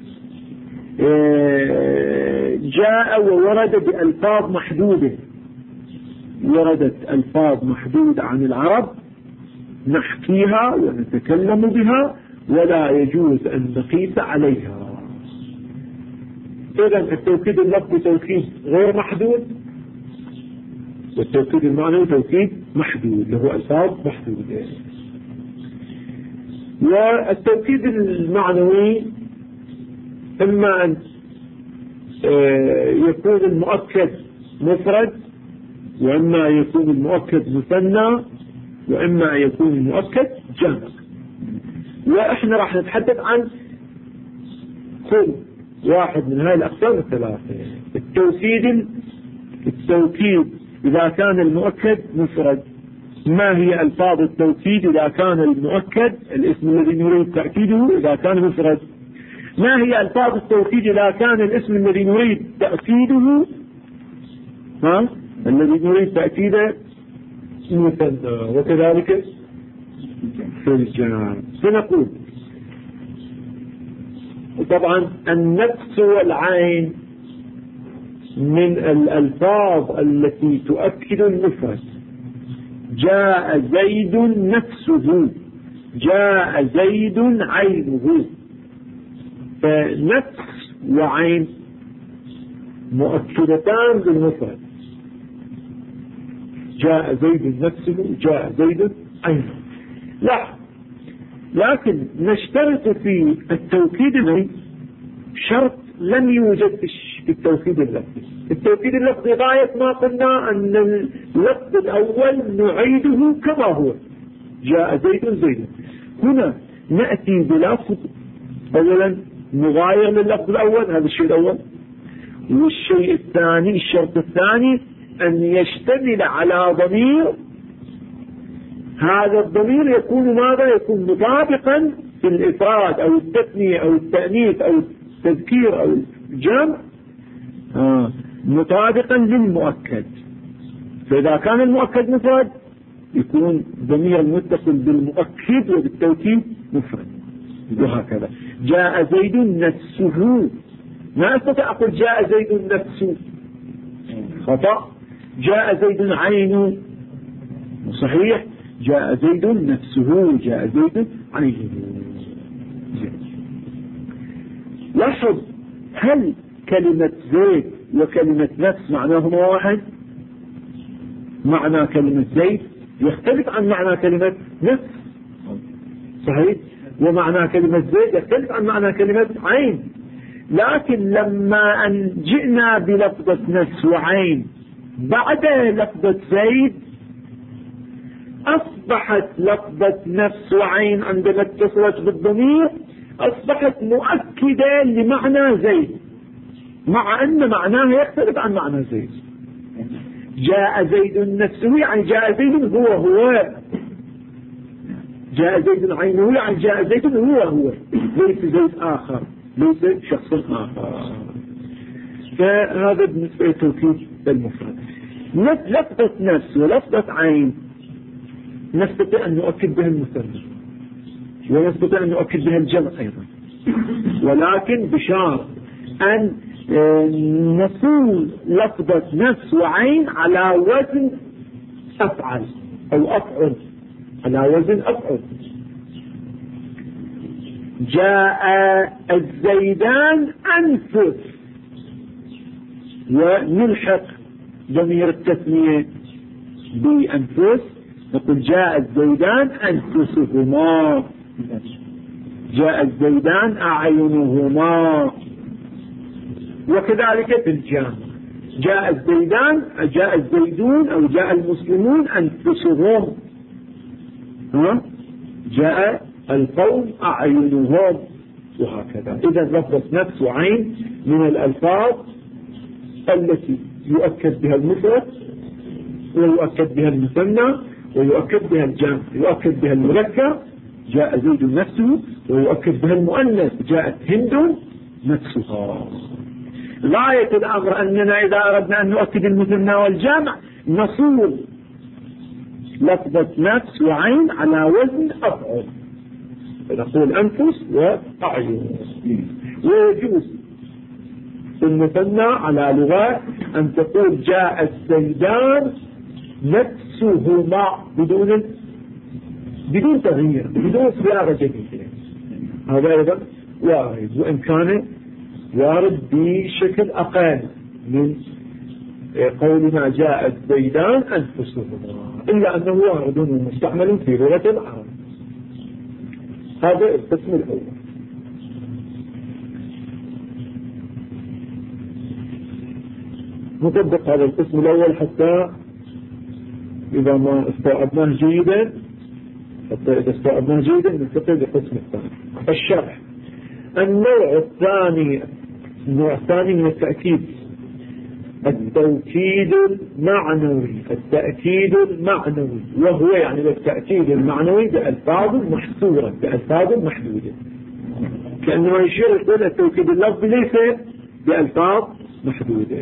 [SPEAKER 1] جاء وورد بألفاظ محدودة، وردت ألفاظ محدودة عن العرب نحكيها ونتكلم بها ولا يجوز أن نقيس عليها. إذن التوكيد اللفظي توكيد غير محدود، والتوكيد المعنوي توكيد محدود له ألفاظ محدودة. والتوكيد المعنوي إما أن يكون المؤكد مفرد، وإما يكون المؤكد مثنى، وإما يكون المؤكد جمع. وإحنا راح نتحدث عن كل واحد من هذه الأقسام الثلاثة. التوكيد إذا كان المؤكد مفرد، ما هي ألفاظ التوكيد إذا كان المؤكد الاسم الذي نريد تأكيده إذا كان مفرد؟ ما هي ألفاظ التوكيد إذا كان الاسم الذي نريد تأكيده الذي نريد تأكيده مثنى؟ وكذلك في الجمع. فنقول طبعا النفس والعين من الألفاظ التي تؤكد المفرد. جاء زيد نفسه، جاء زيد عينه. فنفس وعين مؤكدتان بالمفرد. جاء زيد نفسه، جاء زيد عينه. لا، لكن نشترط في التوكيد شرط لم يوجد في التوكيد اللفظي. التوكيد اللفظي غاية ما قلنا أن اللفظ الأول نعيده كما هو، جاء زيد زيد. هنا نأتي بلفظ أولا مغاير لللفظ الأول، هذا الشيء الأول. والشيء الثاني، الشرط الثاني أن يشتمل على ضمير. هذا الضمير يكون ماذا؟ يكون مطابقا في الإفراد أو التثنية أو التأنيث أو التذكير أو الجمع، مطابقا للمؤكد. فإذا كان المؤكد مفرد يكون ضمير المتصل بالمؤكد وبالتوكيد مفرد. وهكذا جاء زيد نفسه، ما أستطيع أقول جاء زيد نفسه، خطأ. جاء زيد عينه صحيح، جاء زيد نفسه، جاء زيد عينه. لاحظ، هل كلمة زيد وكلمة نفس معناهما واحد؟ معنى كلمة زيد يختلف عن معنى كلمة نفس، صحيح، ومعنى كلمة زيد يختلف عن معنى كلمة عين. لكن لما أن جئنا بلفظة نفس وعين بعد لفظة زيد، أصبحت لفظة نفس وعين عندما اتصلت بالضمير أصبحت مؤكدة لمعنى زيد، مع أن معناها يختلف عن معنى زيد. جاء زيد نفسه يعني جاء زيد هو، جاء زيد عينه يعني جاء زيد هو، ليس زيد آخر، ليس شخص آخر. فهذا بالنسبة لتوكيد المفرد. لفظة نفس ولفظة عين نستطيع أن نؤكد بها المثنى، ونستطيع أن نؤكد بها الجمع أيضا، ولكن بشرط أن نقول لفظة نفس وعين على وزن أفعل أو أفعل، على وزن أفعل. جاء الزيدان أنفس، ونلحق ضمير التثنية بأنفس، نقول جاء الزيدان أنفسهما، جاء الزيدان أعينهما. وكذلك في الجامع جاء الزيدان، جاء الزيدون أو جاء المسلمون أنفسهم، جاء القوم أعينهم، وهكذا. إذا لفظة نفس وعين من الألفاظ التي يؤكد بها المفرد ويؤكد بها المثنى ويؤكد بها الجمع، يؤكد بها المذكر جاء زيد نفسه، ويؤكد بها المؤنث جاءت هند نفسها. غاية الأمر أننا إذا أردنا أن نؤكد المثنى والجمع نصور لفظة نفس وعين على وزن أفعل، فنقول أنفس وأعين. ويجوز المثنى على لغات أن تقول جاء الزيدان نفسهما بدون تغيير، بدون صياغة جديدة. هذا أيضا وارد، وإن كان وارد بشكل أقل من قولنا جاء الزيدان أنفسهما، إلا أنه وارد ومستعمل في لغة العرب. هذا القسم الأول. نطبق هذا القسم الأول حتى إذا ما استوعبناه جيدا، ننتقل للقسم الثاني. الشرح. النوع الثاني من التأكيد التوكيد المعنوي. وهو يعني التأكيد المعنوي بألفاظ محصورة، بألفاظ محدودة، كأنه يشير يقول التوكيد اللفظي ليس بألفاظ محدودة.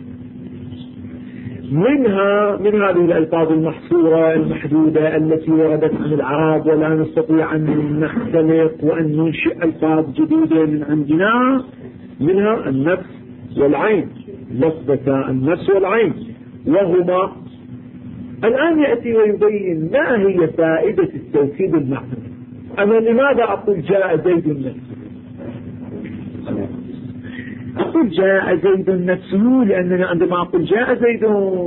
[SPEAKER 1] من هذه الألفاظ المحصورة المحدودة التي وردت عن العرب ولا نستطيع أن نختلق وأن ننشئ ألفاظ جديدة من عندنا، منها النفس والعين، لفظة النفس والعين، وهما الآن يأتي ويبين ما هي فائدة التوكيد المعنوي. أنا لماذا أقول جاء زيد نفسه؟ أقول جاء زيد نفسه لأننا عندما أقول جاء زيد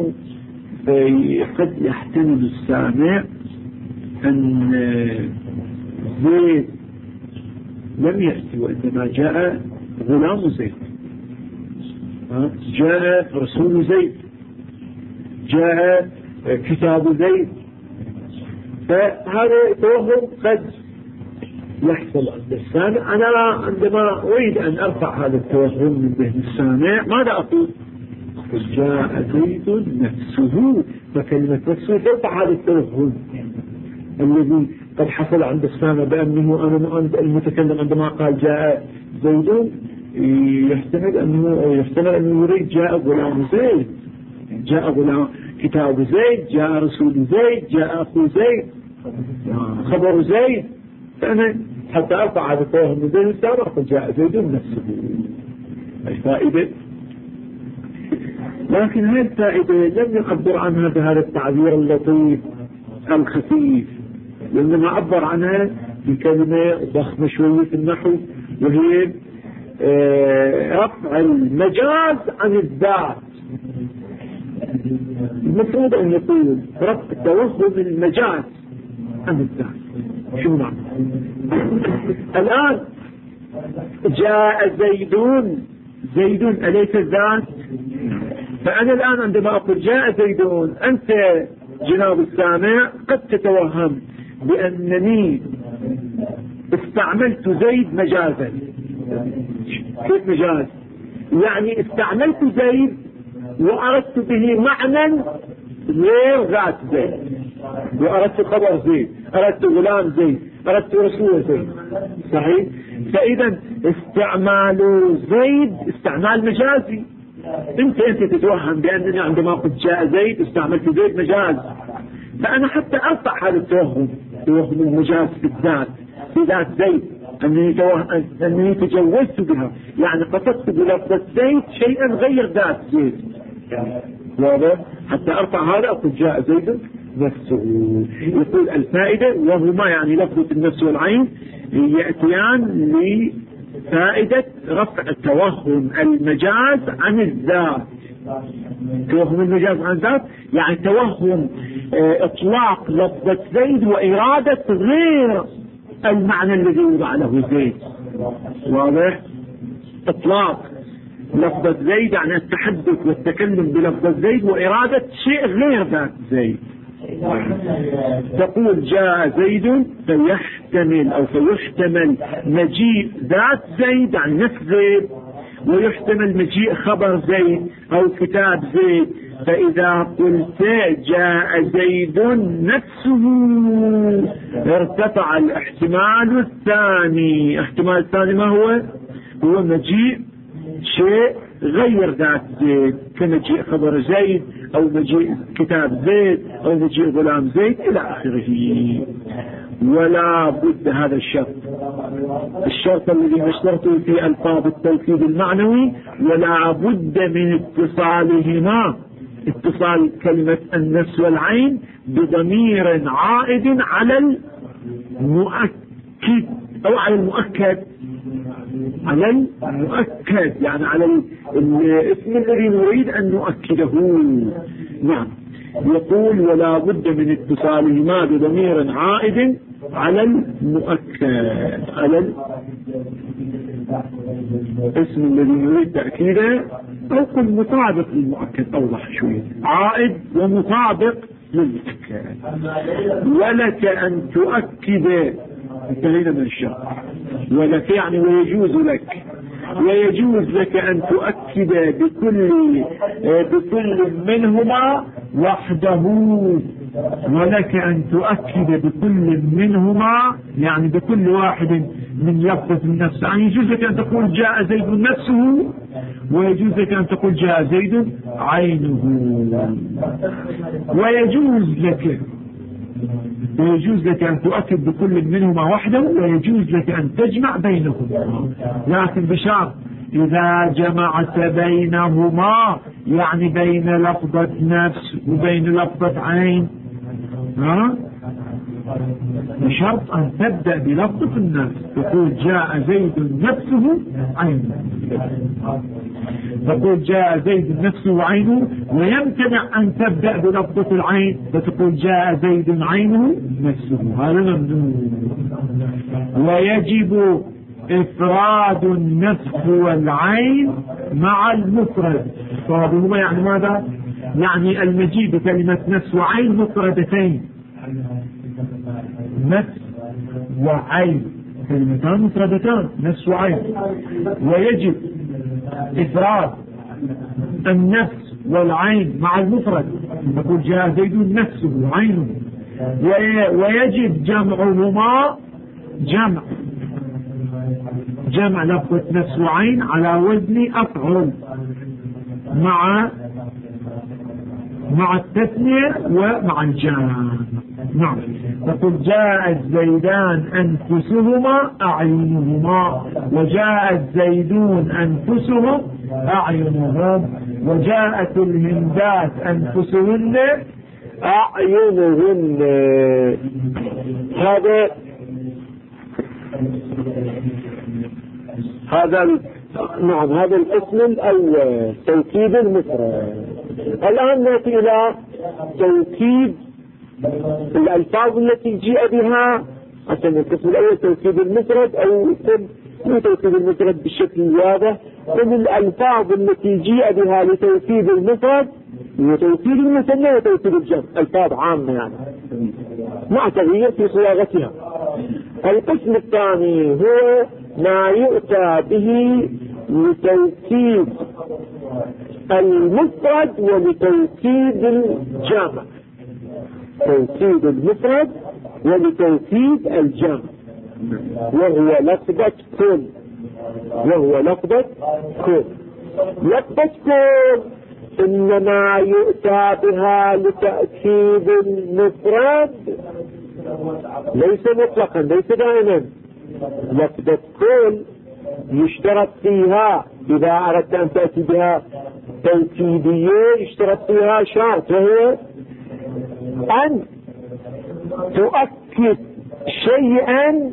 [SPEAKER 1] قد يحتمل السامع أن زيد لم يأتي، وإنما جاء غلام زيد، جاء رسول زيد، جاء كتاب زيد. فهذا توهم قد يحصل عند السامع. أنا عندما أريد أن أرفع هذا التوهم من ذهن السامع ماذا أقول؟ جاء زيد نفسه، فكلمة نفسه ترفع هذا التوهم الذي قد حصل عند السامع بأنه أنا المتكلم عندما قال جاء زيد يحتمل أنه يريد جاء غلام زيد، جاء غلام كتاب زيد، جاء رسول زيد، جاء أخو زيد، خبر زيد. فأنا حتى أرفع هذا التوهم من ذهن السامع قد جاء زيد نفسه. الفائدة، لكن هذه الفائدة لم يعبر عنها بهذا التعبير اللطيف الخفيف، وإنما عبر عنها بكلمة ضخمة شوية في النحو، وهي رفع المجاز عن الذات. المفروض أن يقول رفع توهم المجاز عن الذات. شو معنى؟ الآن جاء زيد أليس الذات؟ فأنا الآن عندما أقول جاء زيدون، أنت جناب السامع قد تتوهم بأنني استعملت زيد مجازا. كيف مجاز؟ يعني استعملت زيد وأردت به معنى غير ذات زيد، وأردت خبر زيد، أردت غلام زيد، أردت رسول زيد. صحيح؟ فإذا استعمال زيد استعمال مجازي. انت تتوهم بأنني عندما قلت جاء زيد استعملت زيد مجاز. فأنا حتى أرفع هذا التوهم المجاز بالذات، بذات زيد، أنني تجوزت بها، يعني قصدت بلفظة زيد شيئا غير ذات زيد. واضح؟ حتى أرفع هذا أقول جاء زيد نفسه. يقول الفائدة وهما يعني لفظة النفس والعين يأتيان لفائدة رفع التوهم المجاز عن الذات. توهم المجاز عن الذات يعني توهم إطلاق لفظة زيد وإرادة غير المعنى الذي وضع له زيد. واضح؟ إطلاق لفظة زيد يعني التحدث والتكلم بلفظة زيد وإرادة شيء غير ذات زيد. تقول جاء زيد فيحتمل مجيء ذات زيد عن نفس زيد، ويحتمل مجيء خبر زيد أو كتاب زيد. فإذا قلت جاء زيد نفسه ارتفع الاحتمال الثاني. احتمال الثاني ما هو؟ هو مجيء شيء غير ذات زيد، كمجيء خبر زيد أو مجيء كتاب زيد أو مجيء غلام زيد إلى آخره. ولا بد هذا الشرط الذي نشترطه في ألفاظ التوكيد المعنوي، ولا بد من اتصالهما، اتصال كلمة النفس والعين بضمير عائد على المؤكد أو على المؤكد، على المؤكد يعني على الاسم الذي نريد أن نؤكده. نعم، يقول ولا بد من اتصالهما بضمير عائد على المؤكد، على الاسم الذي نريد تأكيده، أو كل مطابق للمؤكد، أوضح شوية، عائد ومطابق للمؤكد. ولك أن تؤكد، انتهينا من الشرط. ولك يعني ويجوز لك، ويجوز لك أن تؤكد بكل منهما وحده. ولك أن تؤكد بكل منهما يعني بكل واحد من لفظة النفس. يعني يجوز لك أن تقول جاء زيد نفسه، ويجوز لك أن تقول جاء زيد عينه. ويجوز لك أن تؤكد بكل منهما وحده، ويجوز لك أن تجمع بينهما، لكن بشرط إذا جمعت بينهما يعني بين لفظة نفس وبين لفظة عين، بشرط أن تبدأ بلفظة النفس، تقول جاء زيد نفسه عينه، تقول جاء زيد نفسه عينه، ويمتنع أن تبدأ بلفظة العين فتقول جاء زيد عينه نفسه، هذا ممنوع. ويجب إفراد النفس والعين مع المفرد. إفرادهما يعني ماذا؟ يعني المجيء بكلمة نفس وعين مفردتين، نفس وعين كلمتان مفردتان، نفس وعين. ويجب إفراد النفس والعين مع المفرد، نقول جاء زيد نفسه عينه. ويجب جمعهما، جمع لفظة نفس وعين على وزن أفعل مع التثنية ومع الجمع. نعم، فقل جاء الزيدان أنفسهما أعينهما، وجاء الزيدون أنفسهم أعينهم، وجاءت الهندات أنفسهن أعينهن. هذا الاسم الأول توكيد المفرد. الآن نأتي إلى توكيد الألفاظ التي جاء بها، عشان القسم الأول توكيد المفرد أو مو توكيد المفرد بالشكل الواضح، من الألفاظ التي جاء بها لتوكيد المفرد وتوكيد المثنى وتوكيد الجمع، ألفاظ عامة يعني مع تغيير في صياغتها. القسم الثاني هو ما يؤتى به لتوكيد المفرد ولتوكيد الجمع، توكيد المفرد ولتوكيد الجمع، وهو لفظة كل. لفظة كل إنما يؤتى بها لتأكيد المفرد، ليس مطلقا، ليس دائما. لفظة كل يشترط فيها إذا أردت أن تأتي بها توكيدية يشترط فيها شرط، وهو أن تؤكد شيئا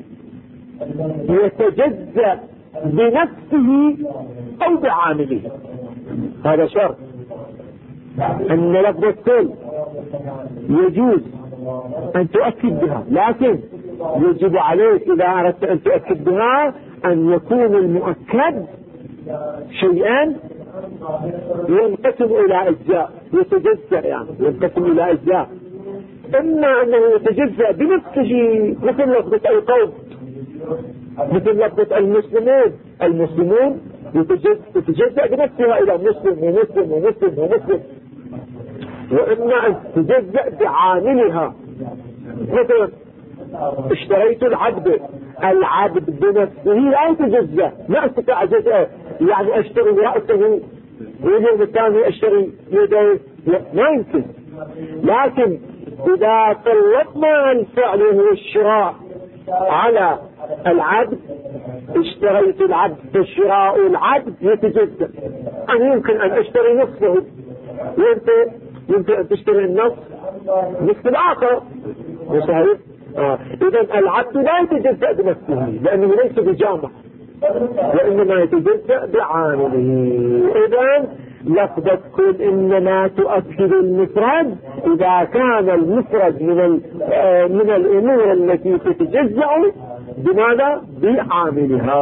[SPEAKER 1] يتجزأ بنفسه أو بعامله. هذا شرط، أن لفظة كل يجوز أن تؤكد بها، لكن يجب عليك إذا أردت أن تؤكد بها أن يكون المؤكد شيئا ينقسم إلى أجزاء، يتجزأ يعني ينقسم إلى أجزاء، إما أنه يتجزأ بنفسه مثل لفظة القوم، مثل لفظة المسلمون
[SPEAKER 2] تتجزأ بنفسها إلى مسلم ومسلم ومسلم ومسلم، وإما أن تتجزأ بعاملها. مثلا اشتريت العبد بنفسه لا يتجزأ، ما استطاع جزءه، يعني اشتري رأسه واليوم الثاني اشتري يديه، ما يمكن. لكن إذا طلقنا الفعل وهو الشراء على العبد، اشتريت العبد فشراء العبد يتجزأ. أنا يمكن أن أشتري نصفه، وأنت يمكن أن تشتري نصف الآخر، صحيح؟ إذن العبد لا يتجزأ بنفسه لأنه ليس بجامع، وإنما يتجزأ بعامله. إذن لفظة كل إنما تؤكد المفرد إذا كان المفرد من الأمور التي تتجزأ بماذا؟ بعاملها.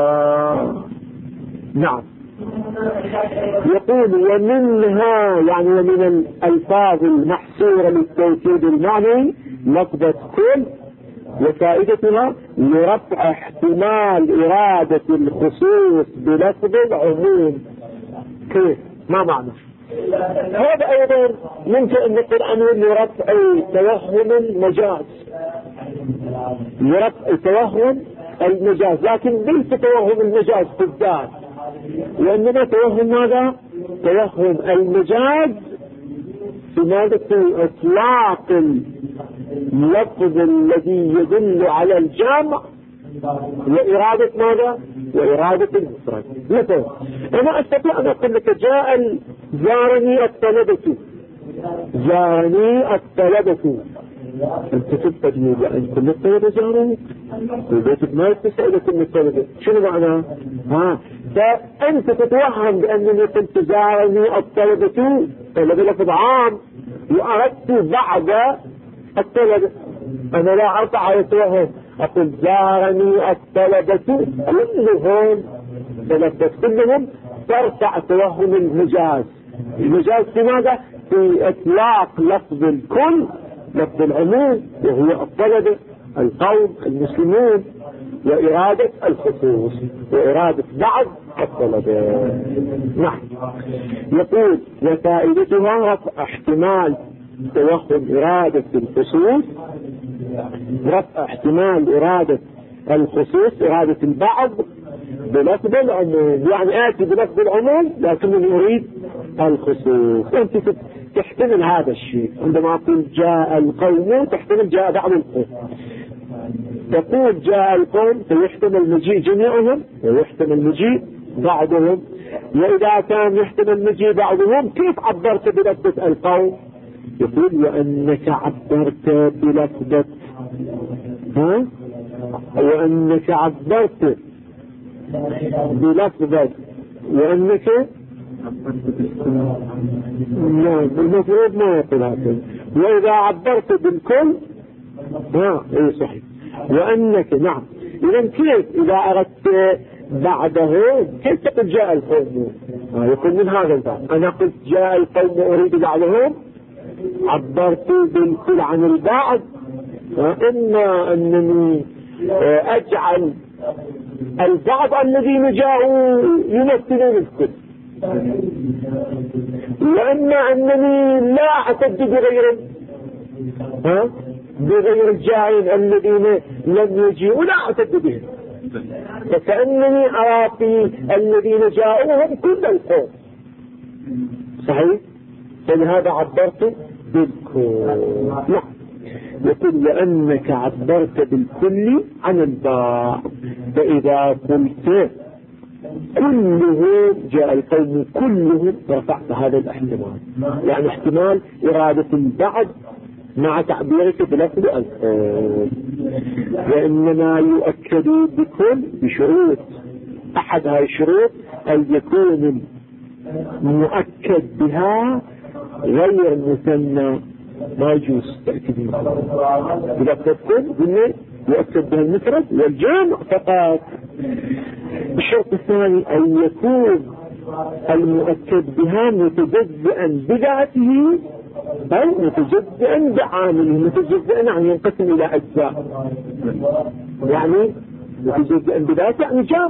[SPEAKER 2] نعم. يقول ومنها يعني ومن الألفاظ المحصورة للتوكيد المعنوي لفظة كل وفائدتها لرفع احتمال إرادة الخصوص بلفظ العموم. كيف؟ ما معنى هذا؟ أيضا يمكن أن نقول عنه لرفع توهم المجاز، لرفع توهم المجاز، لكن ليس توهم المجاز بالذات، وإنما توهم ماذا؟ توهم المجاز في ماذا؟ في إطلاق اللفظ الذي يدل على الجمع وإرادة ماذا؟ وإرادة المفرد. مثلا أنا أستطيع أن أقول لك جاء زارني الطلبة، زارني الطلبة، أنت تستجيب لأن كل الطلبة زاروني، وبيتك ما يتسأل كل الطلبة، شنو معنى؟ فأنت تتوهم بأنني قلت زارني الطلبة، طلبة لفظ عام، وأردت بعد الطلبة. أنا لا أرفع على التوهم، أقول زارني الطلبة كلهم، تلبس كلهم، ترفع توهم المجاز. المجاز في ماذا؟ في إطلاق لفظ الكل، لفظ العموم وهو الطلبة، القوم، المسلمون، وإرادة الخصوص وإرادة بعض الطلبة. نعم. يقول وفائدتها رفع احتمال توهم إرادة الخصوص، رفع احتمال إرادة الخصوص إرادة البعض بلفظ العموم، يعني آتي بلفظ العموم لكنني أريد الخصوص. أنت تحتمل هذا الشيء عندما أقول جاء القوم، تحتمل جاء بعض القوم، تقول جاء القوم فيحتمل مجيء جميعهم ويحتمل مجيء بعضهم. وإذا كان يحتمل مجيء بعضهم كيف عبرت بلفظة القوم؟ يقول وأنك عبرت بلفظة وأنك عبرت بلفظة وأنك المفروض ما يقول هكذا. وإذا عبرت بالكل ايه صحيح. وأنك نعم. إذن كيف إذا أردت بعده كيف تقول جاء القوم؟ يقول من هذا الباب أنا قلت جاء القوم أريد بعدهم، عبرت بالكل عن البعض، إما أنني أجعل البعض الذين جاءوا يمثلون الكل، وإما أنني لا أعتد بغير الجاهلين الذين لم يجيئوا، لا أعتد بهم، فكأنني أعطي الذين جاءوهم كل القوم. صحيح؟ فلهذا عبرت بالكل. نعم. يقول لأنك عبرت بالكل عن البعض، فإذا قلت كلهم جاء القوم كلهم رفعت هذا الاحتمال، يعني احتمال إرادة البعض مع تعبيرك بلفظ القول. وإنما يؤكد بكل بشروط، أحد هاي الشروط أن يكون مؤكد بها غير مثنى، ما يجوز تأكيد بلفظ الكل، يؤكد بها المفرد والجمع فقط. الشرط الثاني أن يكون المؤكد بها متجزئا بذاته أو متجزئا بعامله. متجزئا يعني ينقسم إلى أجزاء، يعني متجزئا بذاته يعني جامع،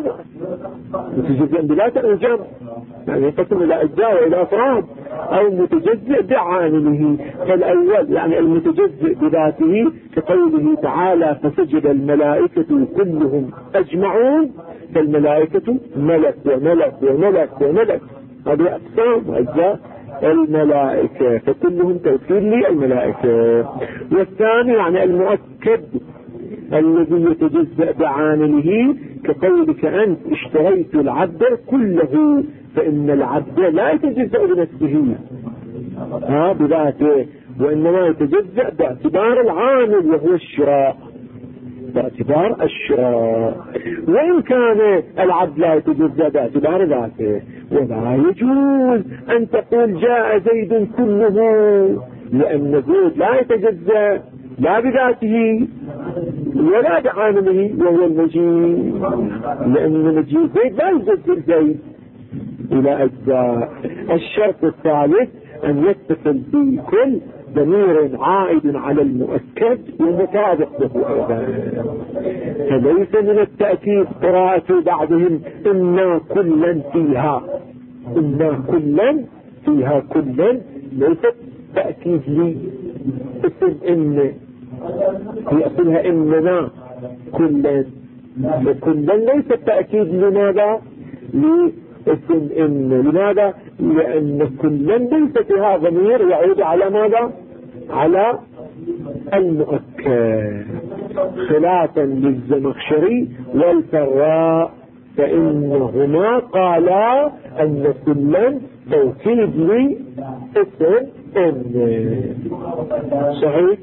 [SPEAKER 2] متجزئ بذاته أو جمع، يعني ينقسم إلى أجزاء وإلى أفراد، أو متجزئ بعامله. فالأول يعني المتجزئ بذاته كقوله تعالى فسجد الملائكة كلهم أجمعون، فالملائكة ملك وملك وملك وملك، هذه أقسام وأجزاء الملائكة، فكلهم توكيل للملائكة. والثاني يعني المؤكد الذي يتجزأ بعامله كقولك أنت اشتريت العبد كله، فإن العبد لا يتجزأ بنفسه بذاته، وإنما يتجزأ باعتبار العامل وهو الشراء، باعتبار الشراء. وإن كان العبد لا يتجزأ باعتبار ذاته، ولا يجوز أن تقول جاء زيد كله، لأن زيد لا يتجزأ لا بذاته ولا بعامله وهو المجيء، لأن مجيء زيد لا يجزء زيد إلى أجزاء. الشرط الثالث أن يتصل بكل ضمير عائد على المؤكد ومطابق له أيضا. فليس من التأكيد قراءة بعضهم إنا كلا فيها، إنا كلا فيها، كلا ليست تأكيد لي اسم إن، هي أصلها إننا كلا، وكلا ليس تأكيد لماذا؟ لاسم إن. لماذا؟ لأن كلا ليس فيها ضمير يعود على ماذا؟ على المؤكد، خلافا للزمخشري والفراء، فإنهما قالا أن كلا توكيد لاسم إن. صحيح.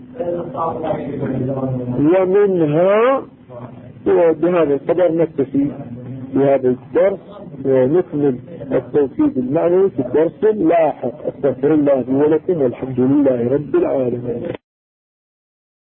[SPEAKER 2] ومنها، وبهذا القدر نكتفي بهذا الدرس، ونكمل التوكيد المعنوي في الدرس اللاحق. استغفر الله لي ولكم، والحمد لله رب العالمين.